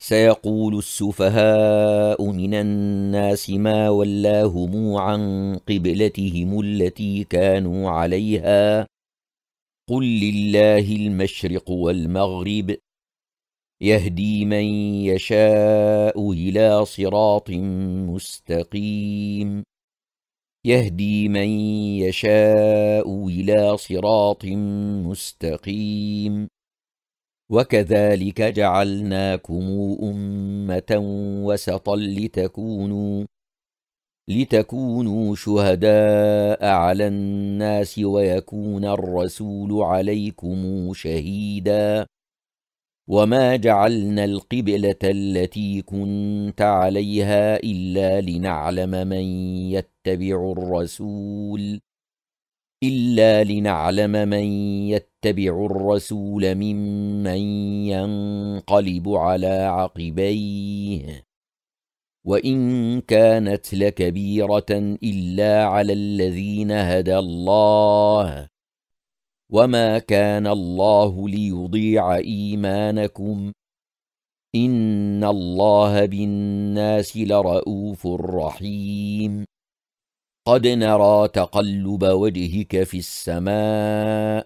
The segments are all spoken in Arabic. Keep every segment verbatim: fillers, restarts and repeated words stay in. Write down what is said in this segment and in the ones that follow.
سيقول السفهاء من الناس ما ولاهم عن قبلتهم التي كانوا عليها قل لله المشرق والمغرب يهدي من يشاء إلى صراط مستقيم يهدي من يشاء إلى صراط مستقيم وكذلك جعلناكم أمة وسطا لتكونوا لتكونوا شهداء على الناس ويكون الرسول عليكم شهيدا وما جعلنا القبلة التي كنت عليها إلا لنعلم من يتبع الرسول إلا لنعلم من يتبع الرسول ممن ينقلب على عقبيه وإن كانت لكبيرة إلا على الذين هدى الله وما كان الله ليضيع إيمانكم إن الله بالناس لرءوف رحيم قد نرى تقلب وجهك في السماء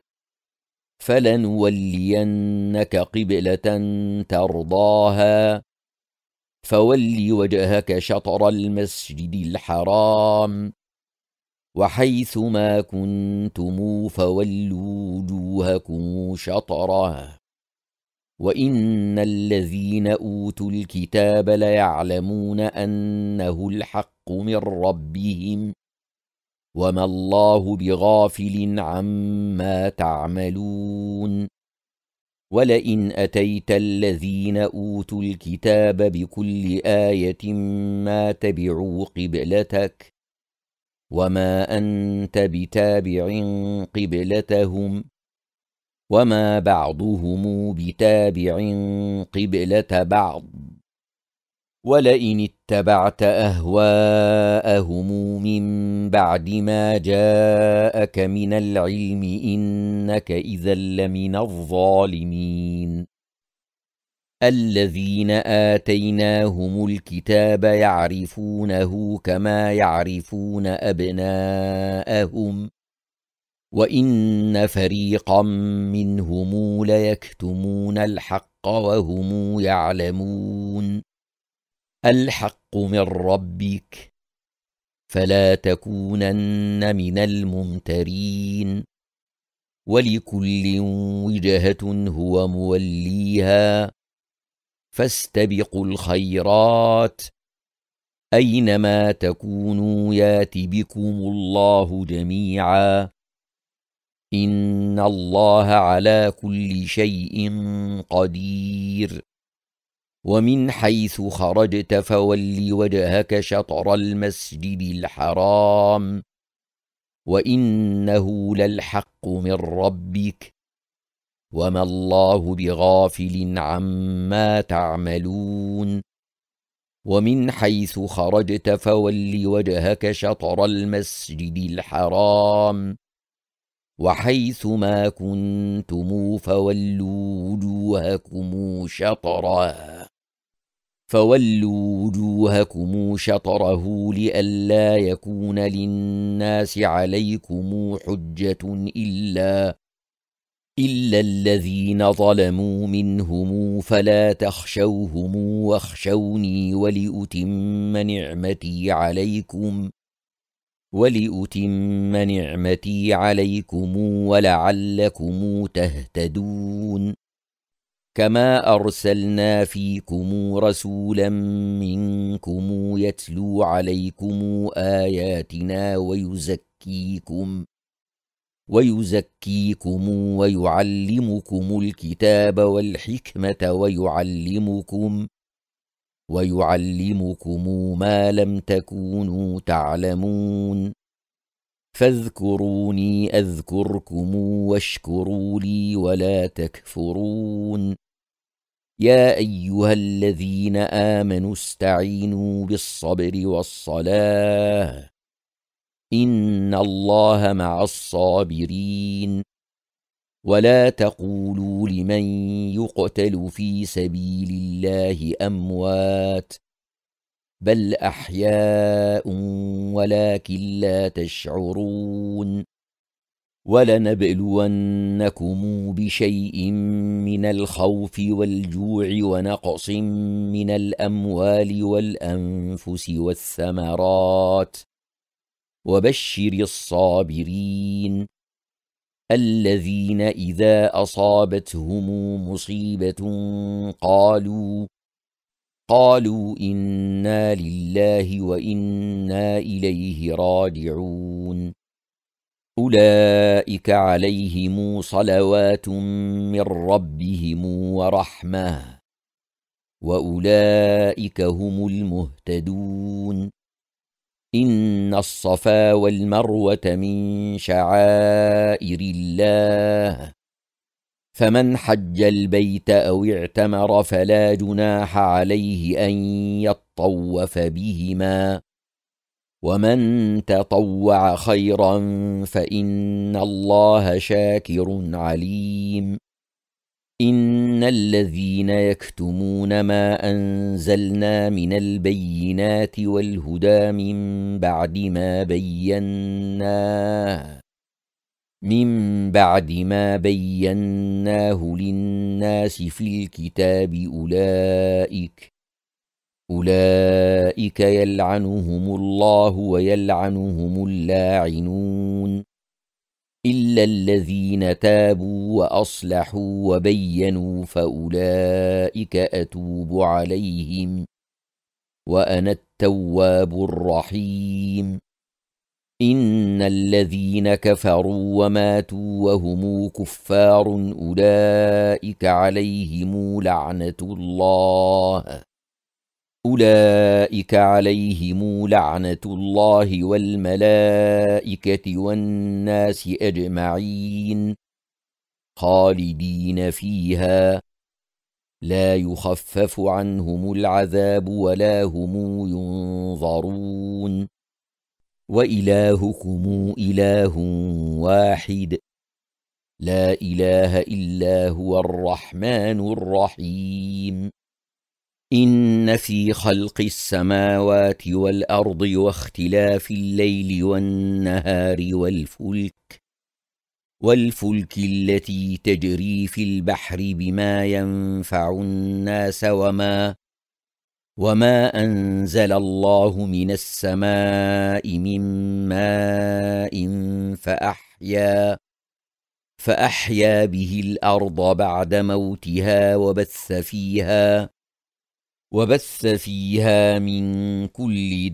فلنولينك قبلة ترضاها فول وجهك شطر المسجد الحرام وحيث ما كنتم فولوا وجوهكم شطره وإن الذين أوتوا الكتاب ليعلمون أنه الحق من ربهم وما الله بغافل عما تعملون ولئن أتيت الذين أوتوا الكتاب بكل آية ما تبعوا قبلتك وما أنت بتابع قبلتهم وما بعضهم بتابع قبلة بعض ولئن اتبعت أهواءهم من بعد ما جاءك من العلم إنك إذا لمن الظالمين الذين آتيناهم الكتاب يعرفونه كما يعرفون أبناءهم وإن فريقا منهم ليكتمون الحق وهم يعلمون الحق من ربك فلا تكونن من الممترين ولكل وجهة هو موليها فاستبقوا الخيرات أينما تكونوا يات بكم الله جميعا إن الله على كل شيء قدير ومن حيث خرجت فول وجهك شطر المسجد الحرام وإنه للحق من ربك وما الله بغافل عما تعملون ومن حيث خرجت فول وجهك شطر المسجد الحرام وحيث ما كنتم فولوا وجوهكم شطره فولوا وجوهكم شطره لئلا يكون للناس عليكم حجة إلا إلا الذين ظلموا منهم فلا تخشوهم واخشوني ولأتم نعمتي عليكم ولأتم نعمتي عليكم ولعلكم تهتدون كما أرسلنا فيكم رسولا منكم يتلو عليكم آياتنا ويزكيكم ويزكيكم ويعلمكم الكتاب والحكمة ويعلمكم ويعلمكم ما لم تكونوا تعلمون فاذكروني أذكركم واشكروا لي ولا تكفرون يا أيها الذين آمنوا استعينوا بالصبر والصلاة إن الله مع الصابرين ولا تقولوا لمن يقتل في سبيل الله أموات بل أحياء ولكن لا تشعرون ولنبلونكم بشيء من الخوف والجوع ونقص من الأموال والأنفس والثمرات وبشر الصابرين الذين إذا أصابتهم مصيبة قالوا قالوا إنا لله وإنا إليه راجعون أولئك عليهم صلوات من ربهم ورحمة وأولئك هم المهتدون إن الصفا والمروة من شعائر الله فمن حج البيت أو اعتمر فلا جناح عليه أن يطوف بهما ومن تطوع خيرا فإن الله شاكر عليم إن الذين يكتمون ما أنزلنا من البينات والهدى من بعد ما بيناه من بعد ما بيناه للناس في الكتاب أولئك أولئك يلعنهم الله ويلعنهم اللاعنون إلا الذين تابوا وأصلحوا وبينوا فأولئك أتوب عليهم وأنا التواب الرحيم إن الذين كفروا وماتوا وهم كفار أولئك عليهم لعنة الله أولئك عليهم لعنة الله والملائكة والناس أجمعين خالدين فيها لا يخفف عنهم العذاب ولا هم ينظرون وإلهكم إله واحد لا إله إلا هو الرحمن الرحيم إن في خلق السماوات والأرض واختلاف الليل والنهار والفلك والفلك التي تجري في البحر بما ينفع الناس وما وما أنزل الله من السماء من ماء فأحيا فأحيا به الأرض بعد موتها وبث فيها وبث فيها من كل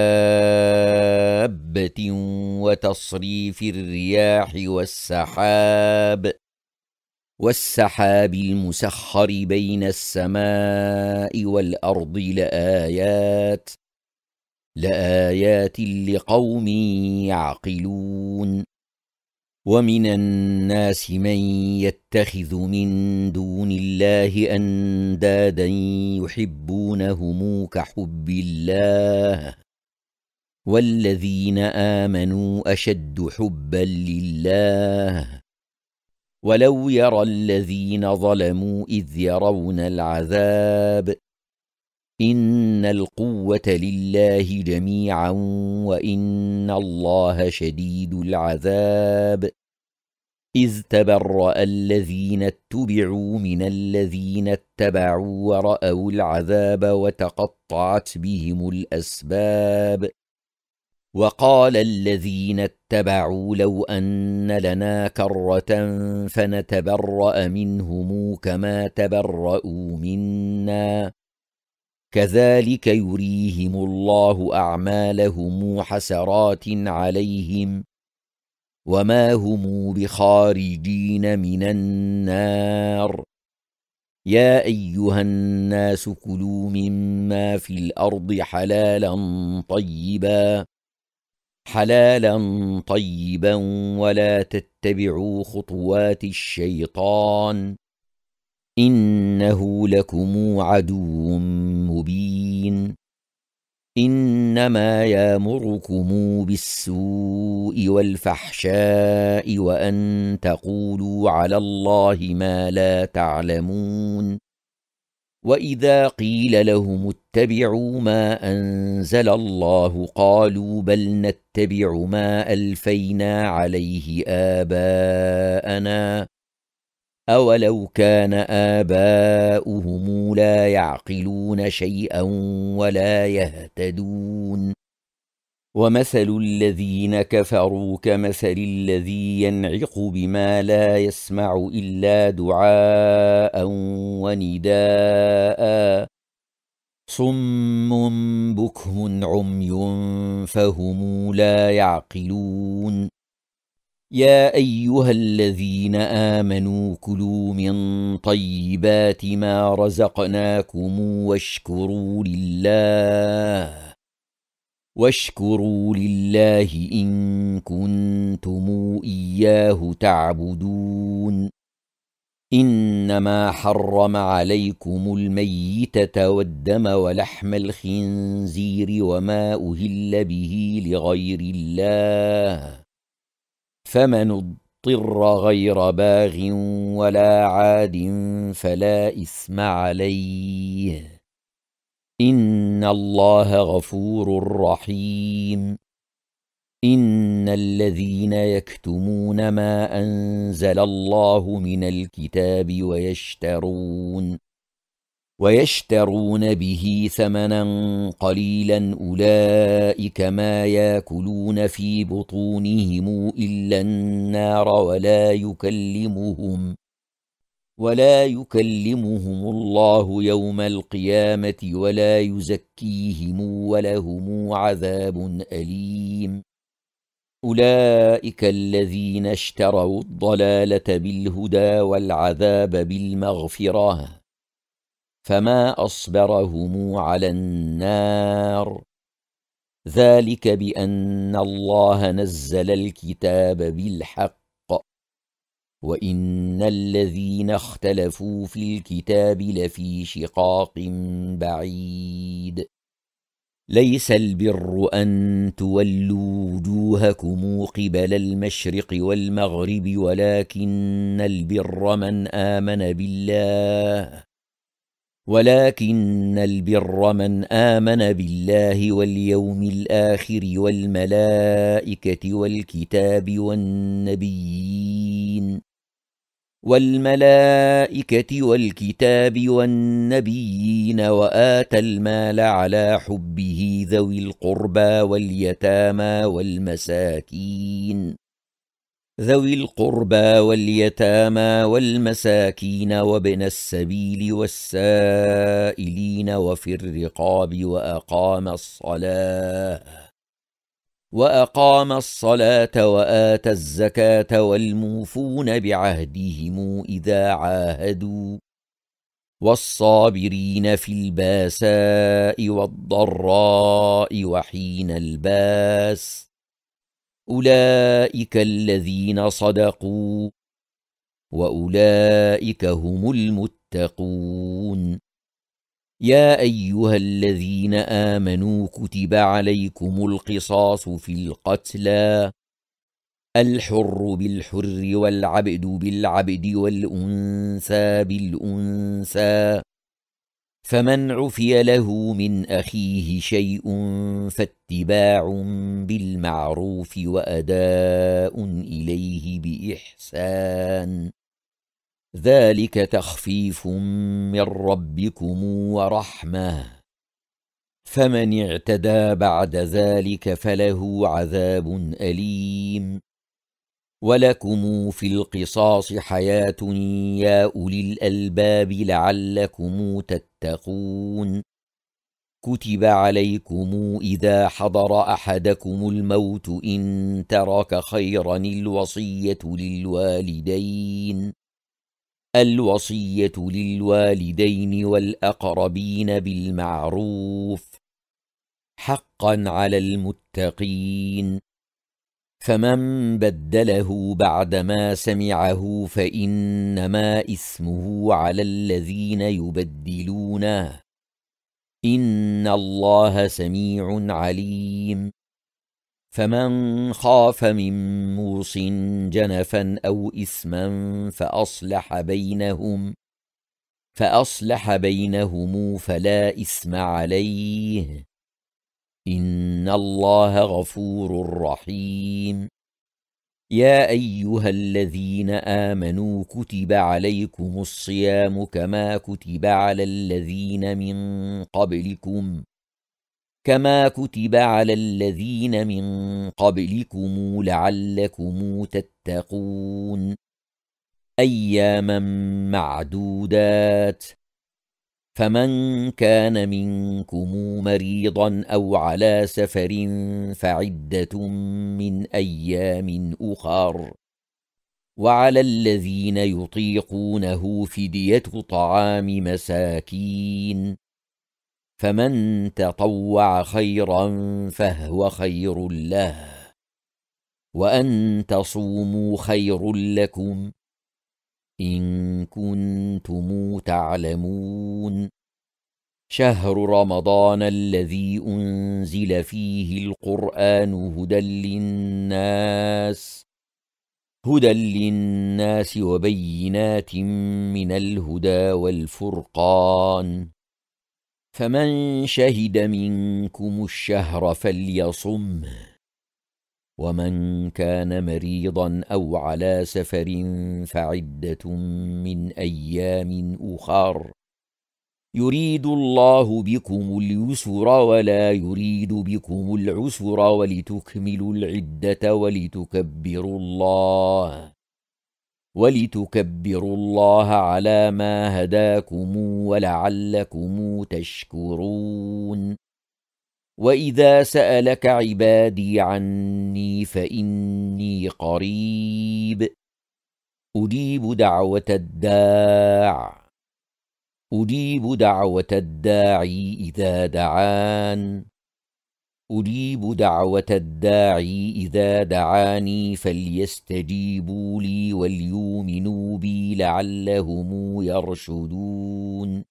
دابة وتصريف الرياح والسحاب والسحاب المسخر بين السماء والأرض لآيات لآيات لقوم يعقلون ومن الناس من يتخذ من دون الله أندادا يحبونهم كحب الله والذين آمنوا أشد حبا لله ولو يرى الذين ظلموا إذ يرون العذاب إن القوة لله جميعا وإن الله شديد العذاب إذ تبرأ الذين اتبعوا من الذين اتبعوا ورأوا العذاب وتقطعت بهم الأسباب وقال الذين اتبعوا لو أن لنا كرة فنتبرأ منهم كما تبرأوا منا كذلك يريهم الله أعمالهم حسرات عليهم وما هم بخارجين من النار يا أيها الناس كلوا مما في الأرض حلالا طيبا حلالا طيبا ولا تتبعوا خطوات الشيطان إنه لكم عدو مبين إنما يامركم بالسوء والفحشاء وأن تقولوا على الله ما لا تعلمون. وإذا قيل لهم اتبعوا ما أنزل الله قالوا بل نتبع ما ألفينا عليه آباءنا أولو كان آباؤهم لا يعقلون شيئا ولا يهتدون. ومثل الذين كفروا كمثل الذي ينعق بما لا يسمع إلا دعاء ونداء صم بكم عمي فهم لا يعقلون. يا أيها الذين آمنوا كلوا من طيبات ما رزقناكم واشكروا لله واشكروا لله إن كنتم إياه تعبدون. إنما حرم عليكم الميتة والدم ولحم الخنزير وما أهل به لغير الله فمن اضطر غير باغ ولا عاد فلا إثم عليه إن الله غفور رحيم. إن الذين يكتمون ما أنزل الله من الكتاب ويشترون ويشترون به ثمنا قليلا أولئك ما ياكلون في بطونهم إلا النار ولا يكلمهم ولا يكلمهم الله يوم القيامة ولا يزكيهم ولهم عذاب أليم. أولئك الذين اشتروا الضلالة بالهدى والعذاب بالمغفرة فما أصبرهم على النار ذلك بأن الله نزل الكتاب بالحق وإن الذين اختلفوا في الكتاب لفي شقاق بعيد. ليس البر أن تولوا وجوهكم قبل المشرق والمغرب ولكن البر من آمن بالله ولكن البر من آمن بالله واليوم الآخر والملائكة والكتاب والنبيين والملائكة والكتاب والنبيين وآتى المال على حبه ذوي القربى واليتامى والمساكين ذوي القربى واليتامى والمساكين وابن السبيل والسائلين وفي الرقاب وأقام الصلاة وأقام الصلاة وآتى الزكاة والموفون بعهدهم إذا عاهدوا والصابرين في الباساء والضراء وحين الباس أولئك الذين صدقوا وأولئك هم المتقون. يا أيها الذين آمنوا كتب عليكم القصاص في القتلى الحر بالحر والعبد بالعبد والأنثى بالأنثى فمن عفي له من أخيه شيء فاتباع بالمعروف وأداء إليه بإحسان ذلك تخفيف من ربكم ورحمة فمن اعتدى بعد ذلك فله عذاب أليم. ولكم في القصاص حياة يا أولي الألباب لعلكم تتقون. كتب عليكم إذا حضر أحدكم الموت إن ترك خيرا الوصية للوالدين الوصية للوالدين والأقربين بالمعروف حقا على المتقين فمن بدله بعدما سمعه فإنما إثمه على الذين يبدلونه إن الله سميع عليم. فمن خاف من موص جنفا أو إثما فأصلح بينهم فأصلح بينهم فلا إثم عليه، إن الله غفور رحيم. يا أيها الذين آمنوا كتب عليكم الصيام كما كتب على الذين من قبلكم كما كتب على الذين من قبلكم لعلكم تتقون، أياما معدودات. فمن كان منكم مريضا أو على سفر فعدة من أيام أخر، وعلى الذين يطيقونه فدية طعام مساكين، فمن تطوع خيرا فهو خير له، وأن تصوموا خير لكم إن كنتم تعلمون. شهر رمضان الذي أنزل فيه القرآن هدى للناس هدى للناس وبينات من الهدى والفرقان، فمن شهد منكم الشهر فليصمه، ومن كان مريضا أو على سفر فعدة من أيام أخر، يريد الله بكم اليسر ولا يريد بكم العسر ولتكملوا العدة ولتكبروا الله ولتكبروا الله على ما هداكم ولعلكم تشكرون. وإذا سألك عبادي عني فإني قريب أجيب دعوة الداع أجيب دعوة الداعي إذا دعان أجيب دعوة الداعي إذا دعاني فليستجيبوا لي وليؤمنوا بي لعلهم يرشدون.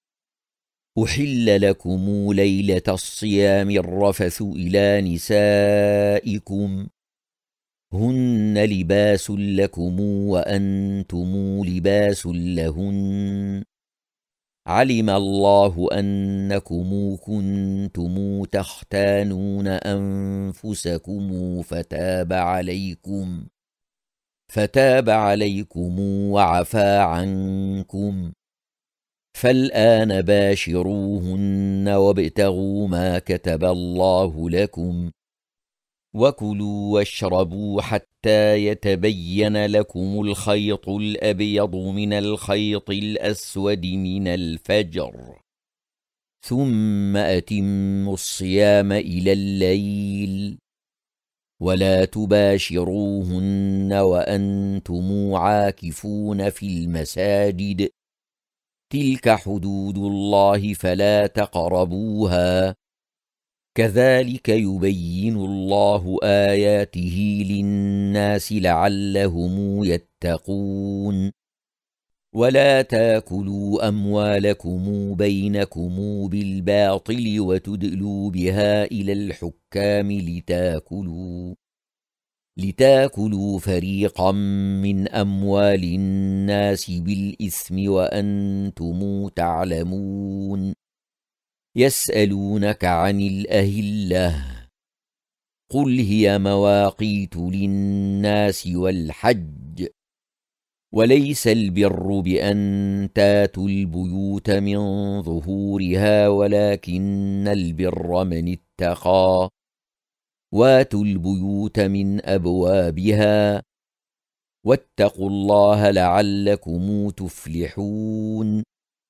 أحل لكم ليلة الصيام الرفث إلى نسائكم هن لباس لكم وأنتم لباس لهن، علم الله أنكم كنتم تختانون أنفسكم فتاب عليكم فتاب عليكم وعفى عنكم، فالآن باشروهن وابتغوا ما كتب الله لكم، وكلوا واشربوا حتى يتبين لكم الخيط الأبيض من الخيط الأسود من الفجر، ثم أتموا الصيام إلى الليل، ولا تباشروهن وأنتم عاكفون في المساجد، تلك حدود الله فلا تقربوها، كذلك يبين الله آياته للناس لعلهم يتقون. ولا تاكلوا أموالكم بينكم بالباطل وتدلوا بها إلى الحكام لتاكلوا لتاكلوا فريقا من أموال الناس بالإثم وأنتم تعلمون. يسألونك عن الأهلة قل هي مواقيت للناس والحج، وليس البر بأن تاتوا البيوت من ظهورها ولكن البر من اتقى، واتوا البيوت من أبوابها، واتقوا الله لعلكم تفلحون.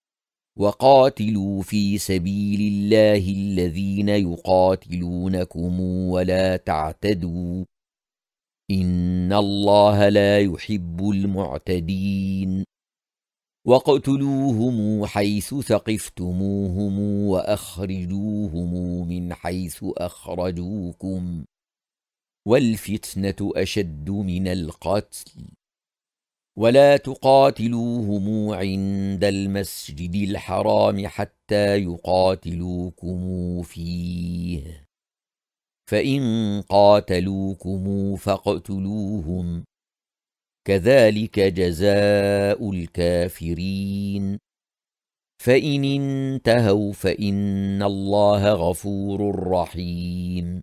وقاتلوا في سبيل الله الذين يقاتلونكم ولا تعتدوا، إن الله لا يحب المعتدين. واقتلوهم حيث ثقفتموهم وأخرجوهم من حيث أخرجوكم، والفتنة أشد من القتل، ولا تقاتلوهم عند المسجد الحرام حتى يقاتلوكم فيه، فإن قاتلوكم فاقتلوهم، كذلك جزاء الكافرين. فإن انتهوا فإن الله غفور رحيم.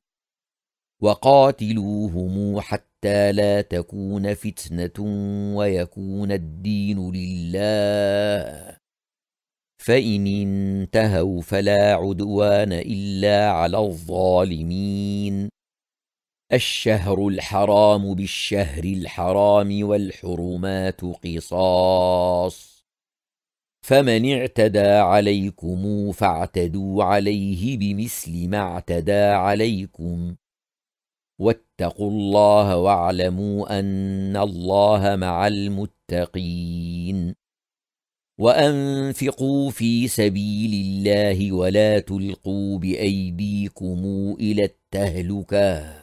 وقاتلوهم حتى لا تكون فتنة ويكون الدين لله، فإن انتهوا فلا عدوان إلا على الظالمين. الشهر الحرام بالشهر الحرام والحرمات قصاص، فمن اعتدى عليكم فاعتدوا عليه بمثل ما اعتدى عليكم، واتقوا الله واعلموا أن الله مع المتقين. وأنفقوا في سبيل الله ولا تلقوا بأيديكم إلى التهلكة،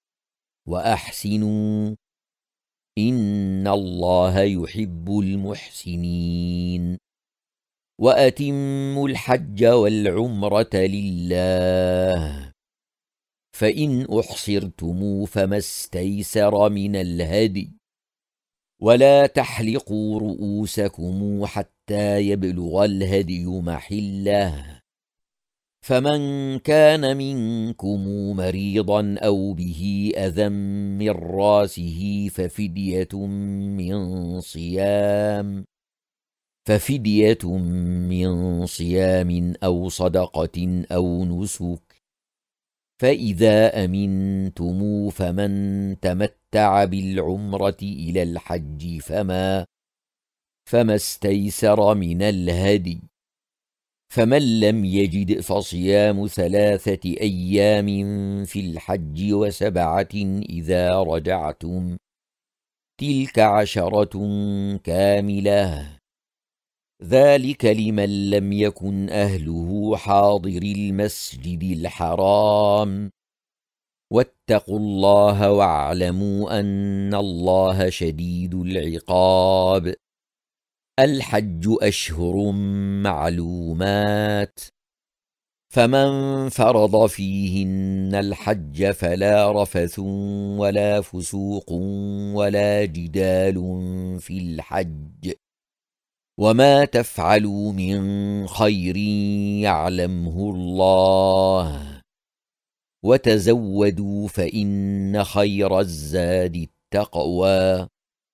وأحسنوا إن الله يحب المحسنين. وأتموا الحج والعمرة لله، فإن أحصرتم فما استيسر من الهدي، ولا تحلقوا رؤوسكم حتى يبلغ الهدي محله، فمن كان منكم مريضا أو به أذى من راسه ففدية من صيام ففدية من صيام أو صدقة أو نسك، فإذا أمنتم فمن تمتع بالعمرة إلى الحج فما فما استيسر من الهدي، فمن لم يجد فصيام ثلاثة أيام في الحج وسبعة إذا رجعتم، تلك عشرة كاملة، ذلك لمن لم يكن أهله حاضر المسجد الحرام. واتقوا الله واعلموا أن الله شديد العقاب. الحج أشهر معلومات، فمن فرض فيهن الحج فلا رفث ولا فسوق ولا جدال في الحج، وما تفعلوا من خير يعلمه الله، وتزودوا فإن خير الزاد التقوى،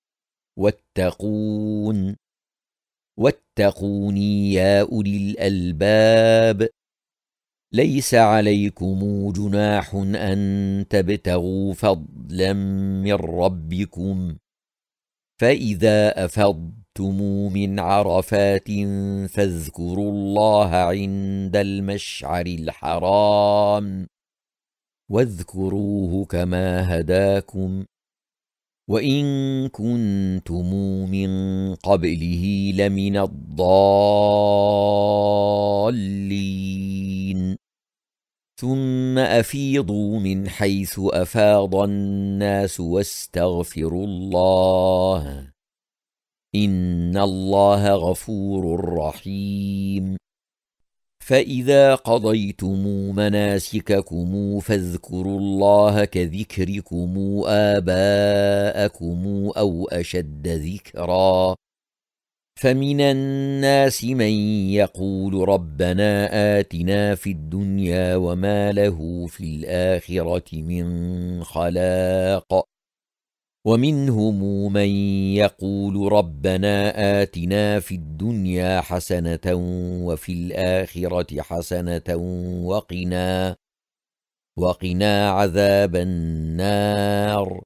واتقون واتقوني يا أولي الألباب. ليس عليكم جناح أن تبتغوا فضلا من ربكم، فإذا أفضتم من عرفات فاذكروا الله عند المشعر الحرام، واذكروه كما هداكم، وإن كنتم من قبله لمن الضالين. ثم أفيضوا من حيث أفاض الناس واستغفروا الله، إن الله غفور رحيم. فإذا قضيتم مناسككم فاذكروا الله كذكركم آباءكم أو أشد ذكرا، فمن الناس من يقول ربنا آتنا في الدنيا وما له في الآخرة من خلاق، ومنهم من يقول ربنا آتنا في الدنيا حسنة وفي الآخرة حسنة وقنا وقنا عذاب النار.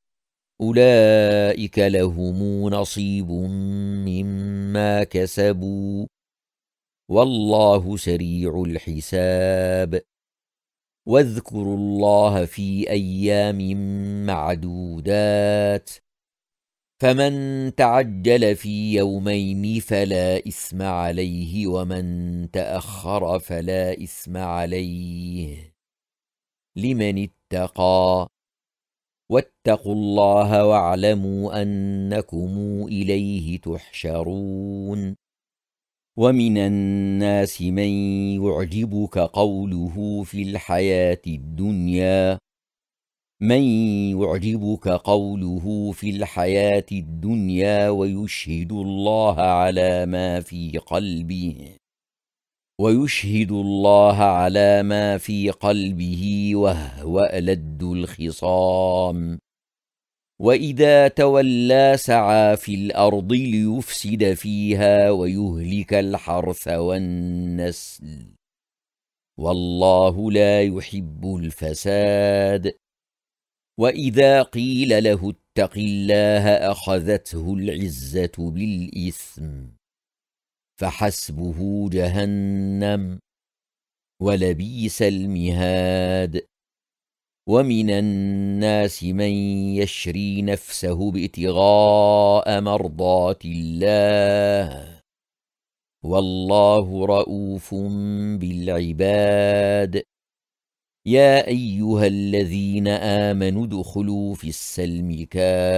أولئك لهم نصيب مما كسبوا، والله سريع الحساب. واذكروا الله في أيام معدودات، فمن تعجل في يومين فلا إثم عليه، ومن تأخر فلا إثم عليه، لمن اتقى. واتقوا الله واعلموا أنكم إليه تحشرون ومن الناس من يعجبك قوله في الحياة الدنيا من يعجبك قوله في الحياة الدنيا ويشهد الله على ما في قلبه ويشهد الله على ما في قلبه وهو ألد الخصام وإذا تولى سعى في الأرض ليفسد فيها ويهلك الحرث والنسل والله لا يحب الفساد وإذا قيل له اتق الله أخذته العزة بالإثم فحسبه جهنم ولبئس المهاد ومن الناس من يشري نفسه ابتغاء مرضات الله والله رءوف بالعباد يا أيها الذين آمنوا ادخلوا في السلم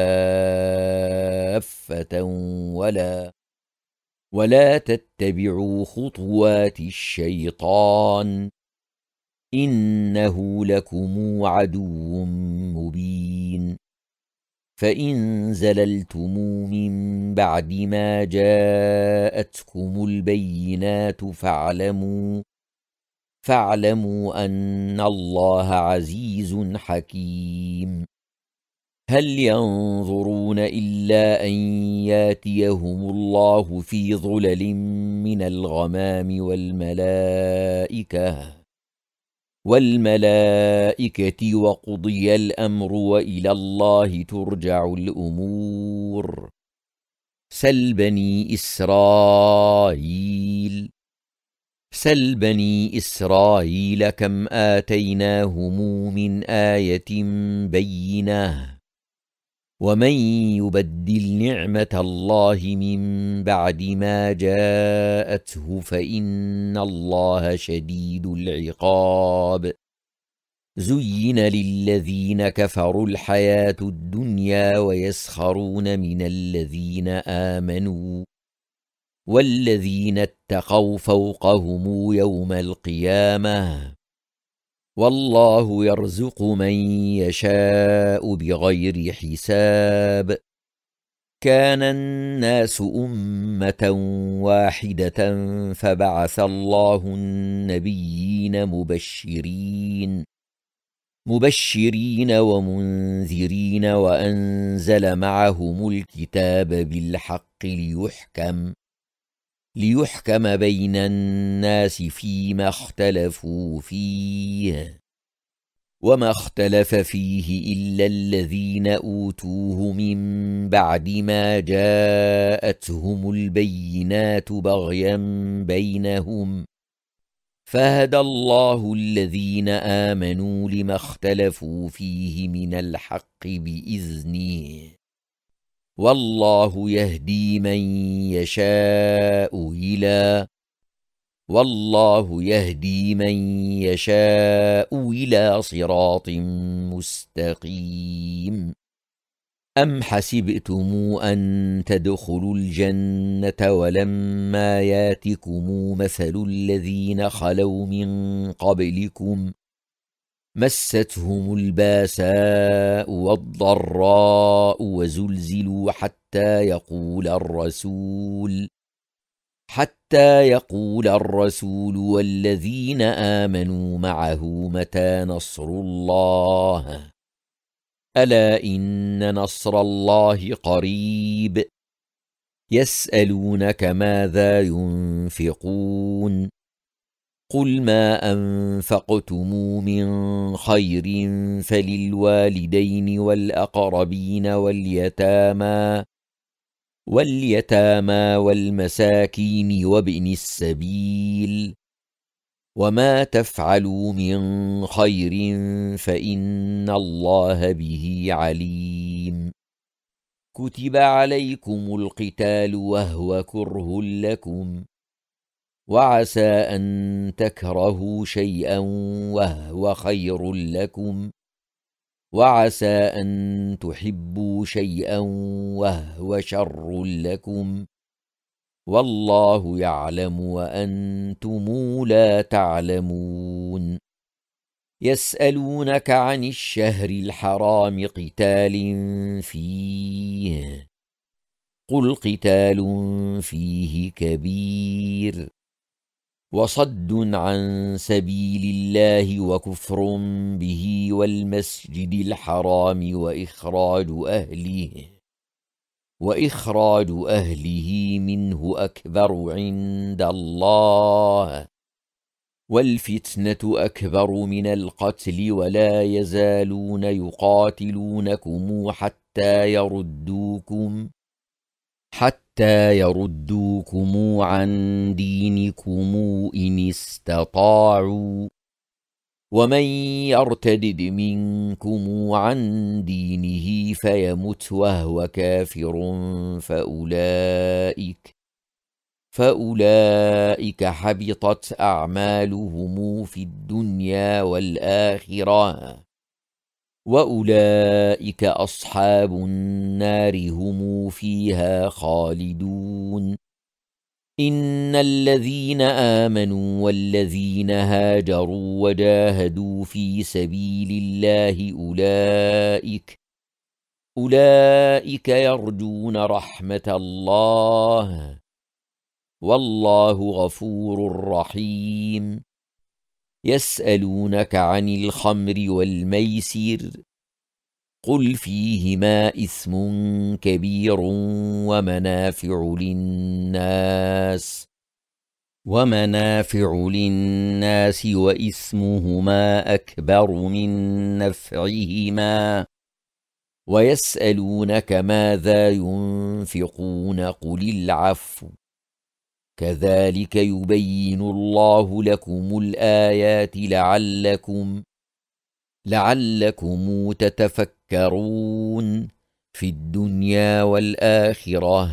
كافة ولا ولا تتبعوا خطوات الشيطان إنه لكم عدو مبين فإن زللتم من بعد ما جاءتكم البينات فاعلموا فاعلموا أن الله عزيز حكيم هل ينظرون إلا أن ياتيهم الله في ظلل من الغمام والملائكة والملائكة وقضي الأمر وإلى الله ترجع الأمور سل بني إسرائيل سل بني إسرائيل كم آتيناهم من آية بينة ومن يبدل نعمة الله من بعد ما جاءته فإن الله شديد العقاب زين للذين كفروا الحياة الدنيا ويسخرون من الذين آمنوا والذين اتقوا فوقهم يوم القيامة والله يرزق من يشاء بغير حساب كان الناس أمة واحدة فبعث الله النبيين مبشرين مبشرين ومنذرين وأنزل معهم الكتاب بالحق ليحكم ليحكم بين الناس فيما اختلفوا فيه وما اختلف فيه إلا الذين أوتوه من بعد ما جاءتهم البينات بغيا بينهم فهدى الله الذين آمنوا لما اختلفوا فيه من الحق بإذنه والله يهدي من يشاء إلى والله يهدي من يشاء إلى صراط مستقيم أم حسبتم أن تدخلوا الجنة ولما ياتكم مثل الذين خلوا من قبلكم مستهم الباساء والضراء وزلزلوا حتى يقول الرسول حتى يقول الرسول والذين آمنوا معه متى نصر الله ألا إن نصر الله قريب يسألونك ماذا ينفقون قل ما أنفقتم من خير فللوالدين والأقربين واليتامى واليتامى والمساكين وابن السبيل وما تفعلوا من خير فإن الله به عليم كتب عليكم القتال وهو كره لكم وعسى أن تكرهوا شيئا وهو خير لكم وعسى أن تحبوا شيئا وهو شر لكم والله يعلم وأنتم لا تعلمون يسألونك عن الشهر الحرام قتال فيه قل قتال فيه كبير وصد عن سبيل الله وكفر به والمسجد الحرام وإخراج أهله وإخراج أهله منه أكبر عند الله والفتنة أكبر من القتل ولا يزالون يقاتلونكم حتى يردوكم حتى يردوكم عن دينكم إن استطاعوا ومن يرتدد منكم عن دينه فيمت وهو كافر فأولئك فأولئك حبطت أعمالهم في الدنيا والآخرة وأولئك أصحاب النار هم فيها خالدون إن الذين آمنوا والذين هاجروا وجاهدوا في سبيل الله أولئك أولئك يرجون رحمة الله والله غفور رحيم يسألونك عن الخمر والميسر قل فيهما إثم كبير ومنافع للناس ومنافع للناس وإثمهما أكبر من نفعهما ويسألونك ماذا ينفقون قل العفو كذلك يبين الله لكم الآيات لعلكم لعلكم تتفكرون في الدنيا والآخرة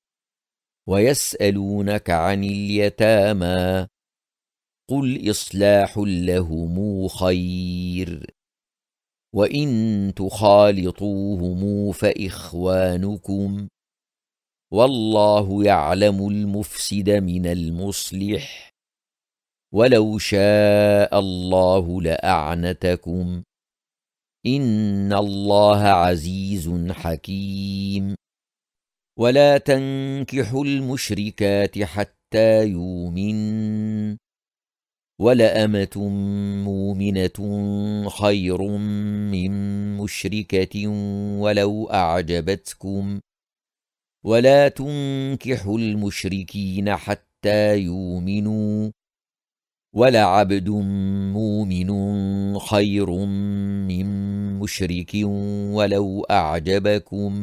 ويسألونك عن اليتامى قل إصلاح لهم خير وإن تخالطوهم فإخوانكم والله يعلم المفسد من المصلح ولو شاء الله لأعنتكم إن الله عزيز حكيم ولا تنكحوا المشركات حتى يؤمنن ولأمة مؤمنة خير من مشركة ولو أعجبتكم ولا تنكحوا المشركين حتى يؤمنوا ولعبد مؤمن خير من مشرك ولو أعجبكم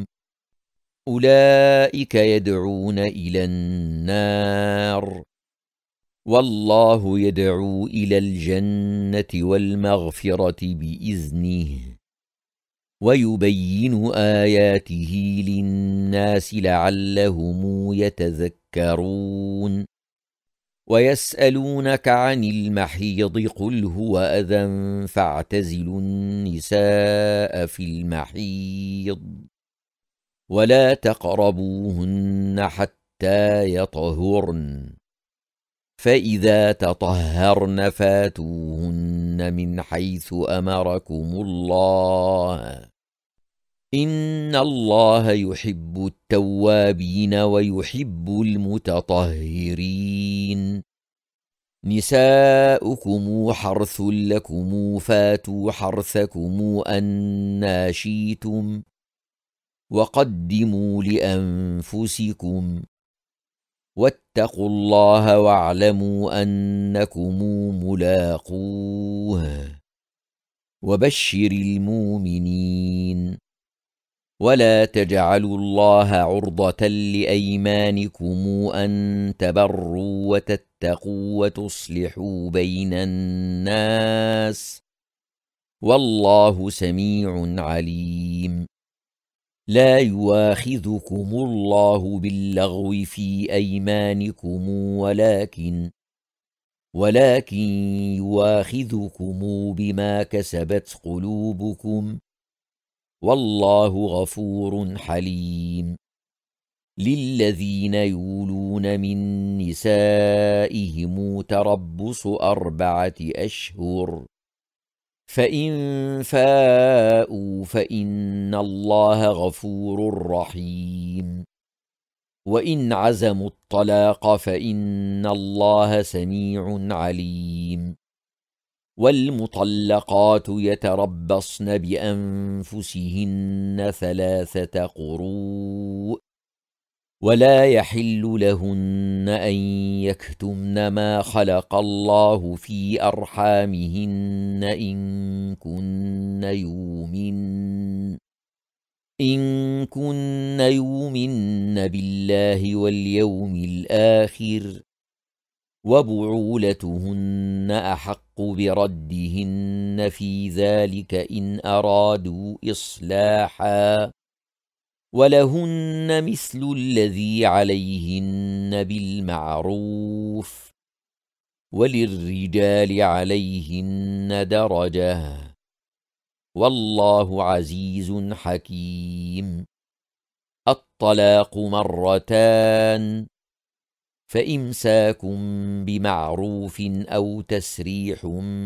أولئك يدعون إلى النار والله يدعو إلى الجنة والمغفرة بإذنه ويبين آياته للناس لعلهم يتذكرون ويسألونك عن المحيض قل هو أذى فاعتزلوا النساء في المحيض ولا تقربوهن حتى يطهرن فإذا تطهرن فاتوهن من حيث أمركم الله إن الله يحب التوابين ويحب المتطهرين نساؤكم حرث لكم فاتوا حرثكم أنى شئتم وقدموا لأنفسكم واتقوا الله واعلموا أنكم ملاقوه وبشر المؤمنين ولا تجعلوا الله عرضة لأيمانكم أن تبروا وتتقوا وتصلحوا بين الناس والله سميع عليم لا يؤاخذكم الله باللغو في أيمانكم ولكن ولكن يؤاخذكم بما كسبت قلوبكم والله غفور حليم. للذين يولون من نسائهم تربص أربعة أشهر، فإن فاءوا فإن الله غفور رحيم. وإن عزموا الطلاق فإن الله سميع عليم. والمطلقات يتربصن بأنفسهن ثلاثة قروء، ولا يحل لهن أن يكتمن ما خلق الله في أرحامهن إن كن يؤمن إن كن يؤمن بالله واليوم الآخر، وبعولتهن أحق بردهن في ذلك إن أرادوا إصلاحا، ولهن مثل الذي عليهن بالمعروف، وللرجال عليهن درجة، والله عزيز حكيم. الطلاق مرتان، فإمساك بمعروف أو تسريح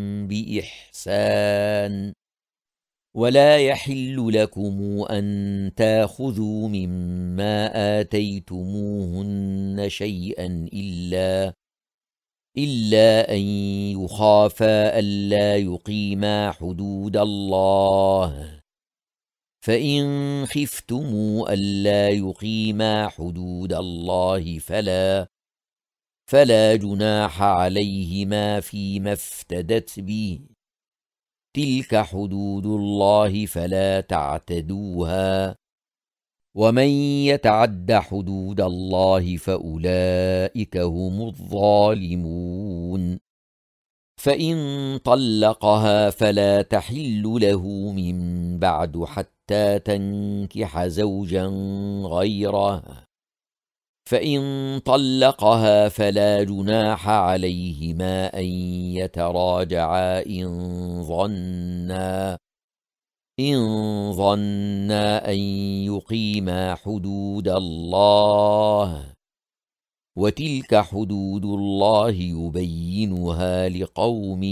بإحسان. ولا يحل لكم أن تأخذوا مما آتيتموهن شيئا إلا إلا أن يخافا ألا يقيما حدود الله، فإن خفتموا ألا يقيما حدود الله فلا فلا جناح عليهما فيما افتدت به، تلك حدود الله فلا تعتدوها، ومن يتعد حدود الله فأولئك هم الظالمون. فإن طلقها فلا تحل له من بعد حتى تنكح زوجا غيره، فإن طلقها فلا جناح عليهما أن يتراجعا إن ظنا إن ظنا أن يقيما حدود الله، وتلك حدود الله يبينها لقوم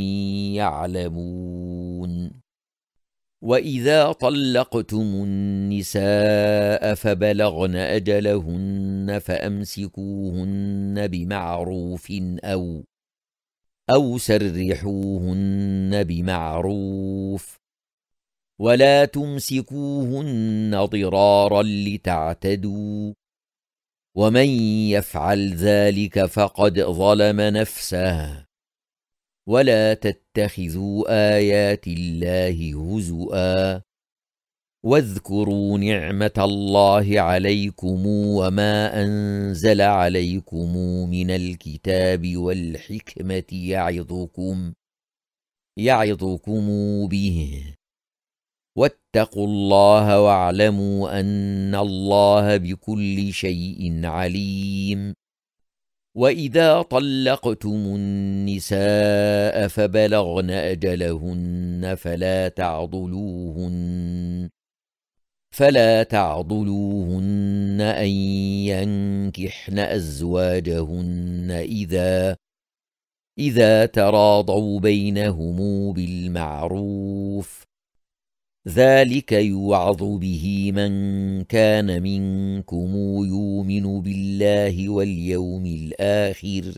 يعلمون. وإذا طلقتم النساء فبلغن أجلهن فأمسكوهن بمعروف أو أو سرحوهن بمعروف، ولا تمسكوهن ضرارا لتعتدوا، ومن يفعل ذلك فقد ظلم نفسه. ولا تتخذوا آيات الله هزؤا، واذكروا نعمة الله عليكم وما أنزل عليكم من الكتاب والحكمة يعظكم يعظكم به، واتقوا الله واعلموا أن الله بكل شيء عليم. وإذا طلقتم النساء فبلغن أجلهن فلا تعضلوهن فلا تعضلوهن أن ينكحن أزواجهن إذا إذا تراضوا بينهم بالمعروف، ذلك يوعظ به من كان منكم يؤمن بالله واليوم الآخر،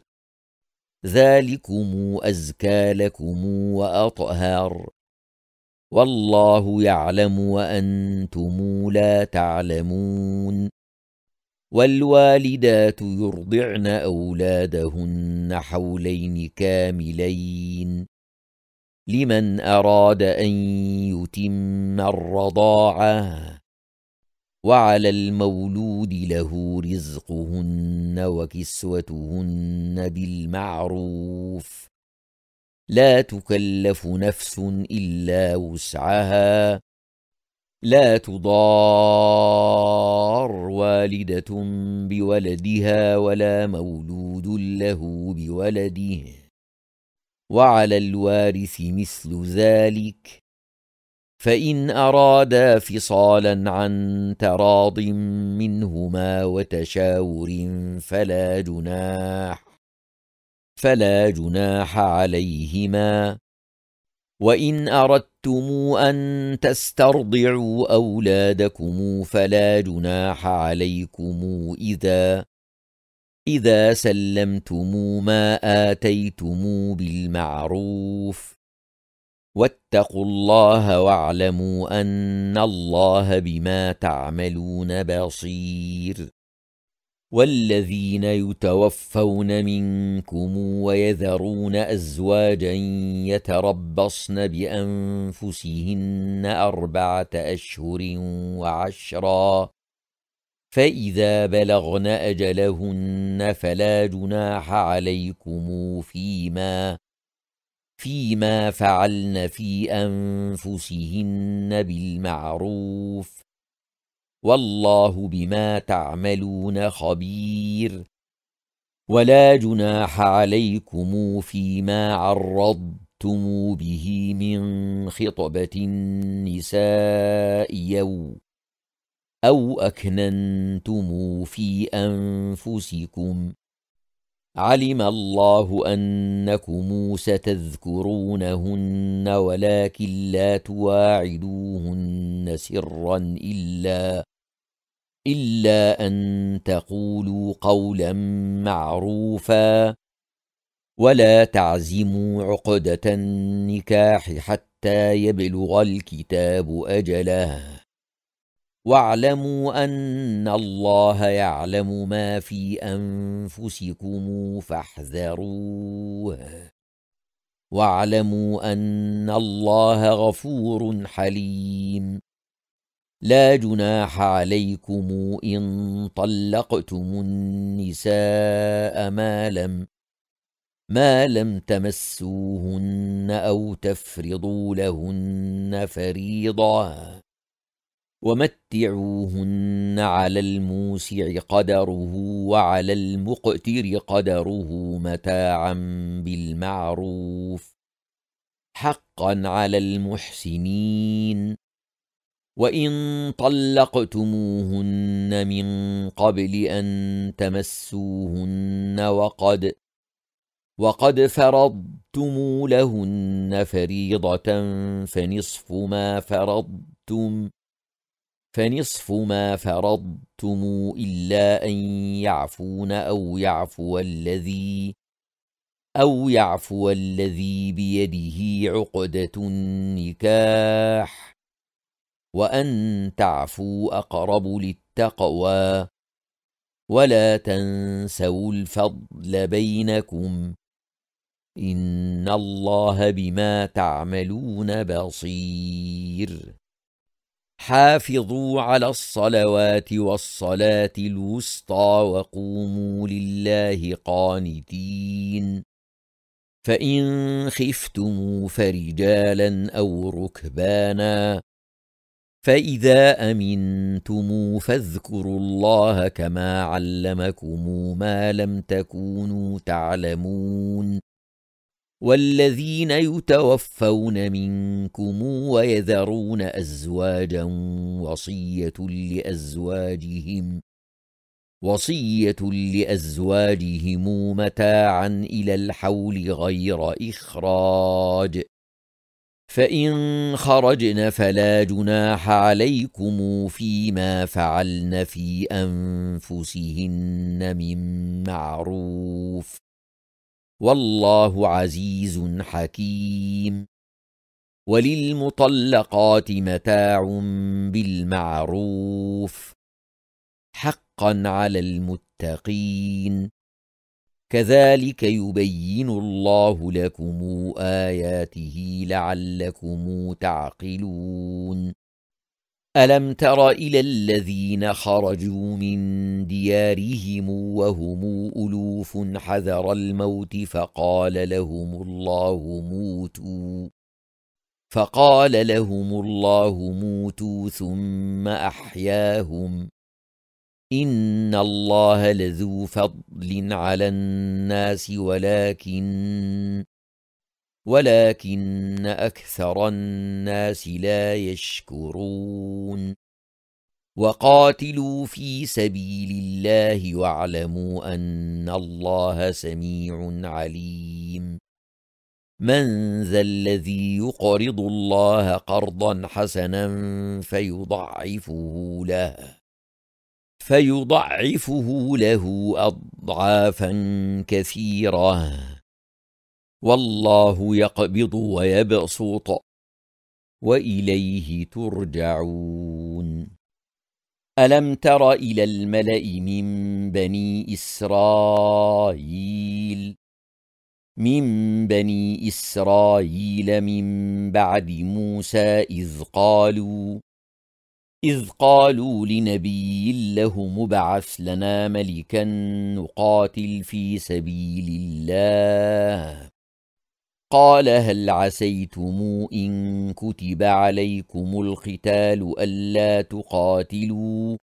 ذلكم أزكى لكم وأطهر، والله يعلم وأنتم لا تعلمون. والوالدات يرضعن أولادهن حولين كاملين لمن أراد أن يتم الرضاعة، وعلى المولود له رزقهن وكسوتهن بالمعروف، لا تكلف نفس إلا وسعها، لا تضار والدة بولدها ولا مولود له بولده، وعلى الوارث مثل ذلك، فإن أرادا فصالا عن تراض منهما وتشاور فلا جناح فلا جناح عليهما. وإن أردتم أن تسترضعوا أولادكم فلا جناح عليكم إذا إذا سلمتم ما آتيتم بالمعروف. واتقوا الله واعلموا أن الله بما تعملون بصير. والذين يتوفون منكم ويذرون أزواجا يتربصن بأنفسهن أربعة أشهر وعشرا فإذا بلغن أجلهن فلا جناح عليكم فيما فيما فعلن في أنفسهن بالمعروف. والله بما تعملون خبير. ولا جناح عليكم فيما عرضتم به من خطبة النساء يو أو أكننتم في أنفسكم. علم الله أنكم ستذكرونهن ولكن لا تواعدوهن سرا إلا إلا أن تقولوا قولا معروفا. ولا تعزموا عقدة النكاح حتى يبلغ الكتاب أجله. واعلموا أن الله يعلم ما في أنفسكم فاحذروه. واعلموا أن الله غفور حليم. لا جناح عليكم إن طلقتم النساء ما لم ما لم تمسوهن أو تفرضوا لهن فريضة. ومتعوهن على الموسع قدره وعلى المقتر قدره متاعا بالمعروف حقا على المحسنين. وإن طلقتموهن من قبل أن تمسوهن وقد وقد فرضتم لهن فريضة فنصف ما فرضتم فنصف ما فرضتم إلا أن يعفون أو يعفو الذي أو يعفو الذي بيده عقدة النكاح. وأن تعفوا أقرب للتقوى. ولا تنسوا الفضل بينكم إن الله بما تعملون بصير. حافظوا على الصلوات والصلاة الوسطى وقوموا لله قانتين. فإن خفتم فرجالا أو ركبانا فإذا أمنتم فاذكروا الله كما علمكم ما لم تكونوا تعلمون. والذين يتوفون منكم ويذرون أزواجا وصية لأزواجهم وصية لأزواجهم متاعا إلى الحول غير إخراج. فإن خرجن فلا جناح عليكم فيما فعلن في أنفسهن من معروف. والله عزيز حكيم. وللمطلقات متاع بالمعروف حقا على المتقين. كذلك يبين الله لكم آياته لعلكم تعقلون. ألم تر إلى الذين خرجوا من ديارهم وهم ألوف حذر الموت فقال لهم الله موتوا فقال لهم الله موتوا ثم أحياهم. إن الله لذو فضل على الناس ولكن ولكن أكثر الناس لا يشكرون وقاتلوا في سبيل الله واعلموا أن الله سميع عليم من ذا الذي يقرض الله قرضا حسنا فيضعفه له فيضعفه له أضعافا كثيرة والله يقبض ويبسط وإليه ترجعون ألم تر إلى الملأ من بني إسرائيل من بني إسرائيل من بعد موسى إذ قالوا إذ قالوا لنبي له مبعث لنا ملكا نقاتل في سبيل الله قال هل عسيتم إن كتب عليكم القتال ألا تقاتلوا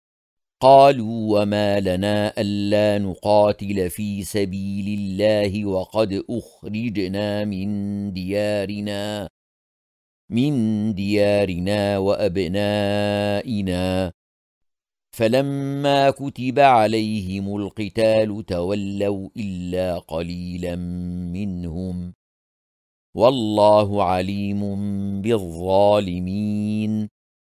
قالوا وما لنا ألا نقاتل في سبيل الله وقد أخرجنا من ديارنا من ديارنا وأبنائنا فلما كتب عليهم القتال تولوا إلا قليلا منهم والله عليم بالظالمين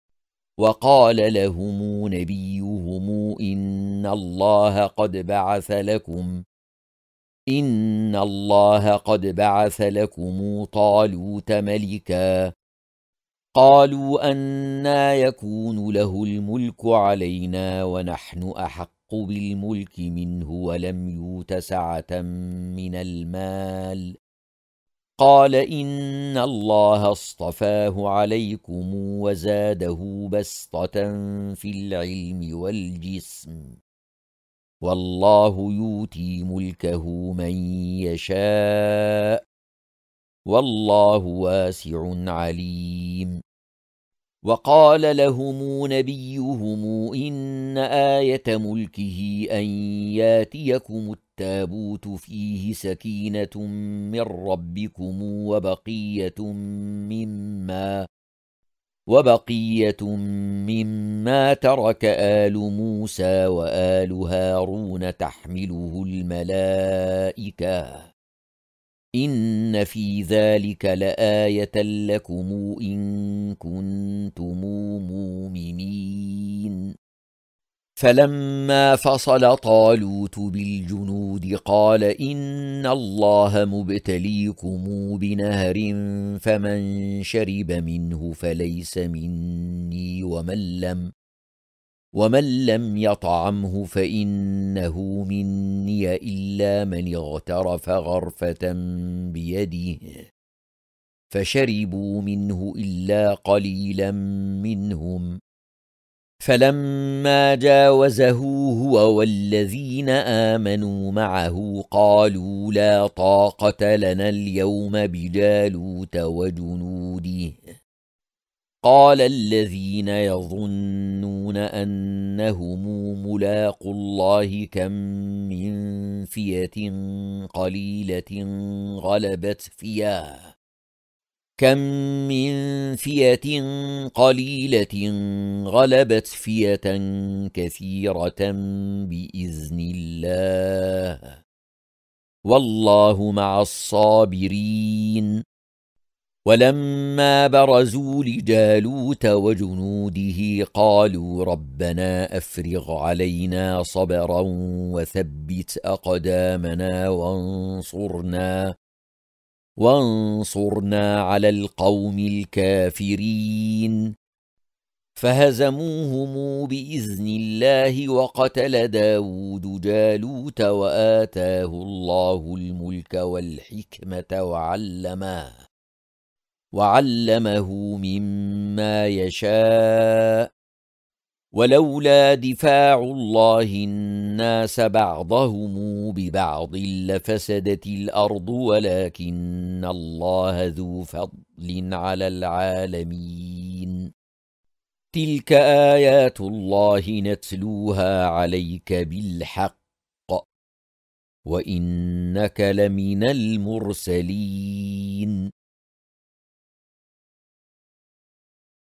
وقال لهم نبيهم إن الله قد بعث لكم إن الله قد بعث لكم طالوت ملكا قالوا أنى يكون له الملك علينا ونحن أحق بالملك منه ولم يؤت سعة من المال قال إن الله اصطفاه عليكم وزاده بسطة في العلم والجسم والله يؤتي ملكه من يشاء والله واسع عليم وقال لهم نبيهم إن آية ملكه أن ياتيكم التابوت فيه سكينة من ربكم وبقية مما وبقية مما ترك آل موسى وآل هارون تحمله الملائكة إن في ذلك لآية لكم إن كنتم مؤمنين فلما فصل طالوت بالجنود قال إن الله مبتليكم بنهر فمن شرب منه فليس مني ومن لم ومن لم يطعمه فإنه مني إلا من اغترف غرفة بيده فشربوا منه إلا قليلا منهم فلما جاوزه هو والذين آمنوا معه قالوا لا طاقة لنا اليوم بجالوت وجنوده قال الذين يظنون أنهم ملاقو الله كم من فئة قليلة غلبت فئة كم من فئة قليلة غلبت فئة كثيرة بإذن الله والله مع الصابرين ولما برزوا لجالوت وجنوده قالوا ربنا أفرغ علينا صبرا وثبت أقدامنا وانصرنا وانصرنا على القوم الكافرين فهزموهم بإذن الله وقتل داود جالوت وآتاه الله الملك والحكمة وعلمه وعلمه مما يشاء ولولا دفاع الله الناس بعضهم ببعض لفسدت الأرض ولكن الله ذو فضل على العالمين تلك آيات الله نتلوها عليك بالحق وإنك لمن المرسلين